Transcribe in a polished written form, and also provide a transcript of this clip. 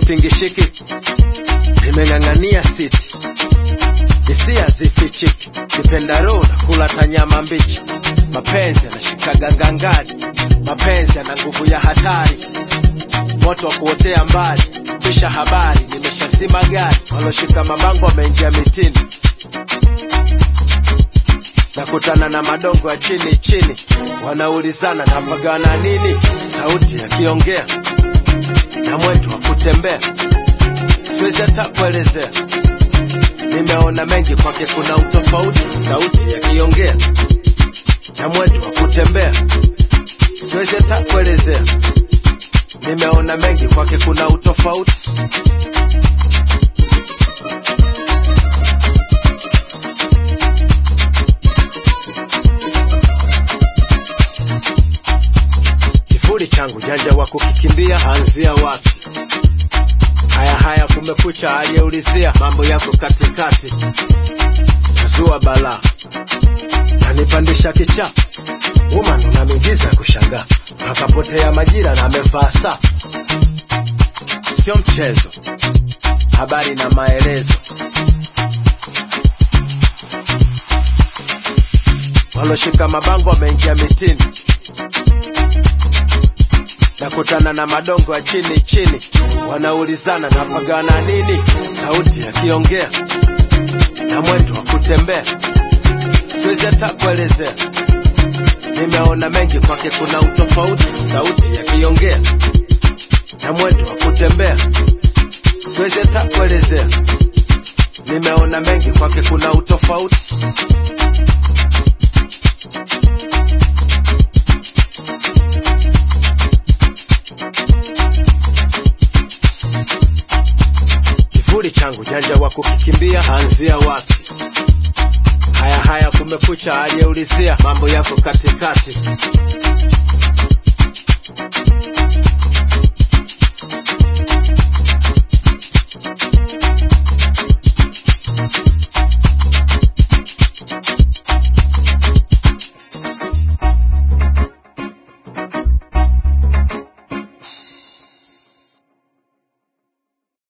sitingishiki, nimeng'ang'ania siti, hisia zifichiki, kipenda roho na kula tanyama mbichi, mapenzi yanashika gangangari, mapenzi yana nguvu ya hatari, moto wa kuotea mbali, kisha habari nimeshasima gari, waloshika mabango wameingia mitini, nakutana na madongo ya chini chini, wanaulizana napagana nini, sauti yakiongea na mwendo wa kutembea, siwezi hata kuelezea, nimeona mengi kwake kuna utofauti, sauti yakiongea na mwendo wa kutembea, siwezi hata kuelezea, nimeona mengi kwake kuna utofauti. Kifuri changu janja wa kukikimbia, anzia wapi? Haya kumekucha, aliyeulizia mambo yako katikati, zua bala nanipandisha kicha, woman unamigiza kushangaa, akapotea majira na amevaa saa, sio mchezo, habari na maelezo, waloshika mabango wameingia mitini, nakutana na madongo ya chini chini, wanaulizana napagana nini, sauti yakiongea na mwendo wa kutembea, siwezi hata kuelezea, nimeona mengi kwake kuna utofauti, sauti yakiongea na mwendo wa kutembea, siwezi hata kuelezea, nimeona mengi kwake kuna utofauti. Kifuri changu janja wa kukikimbia, anzia wapi? Haya kumekucha, aliyeulizia mambo yako katikati,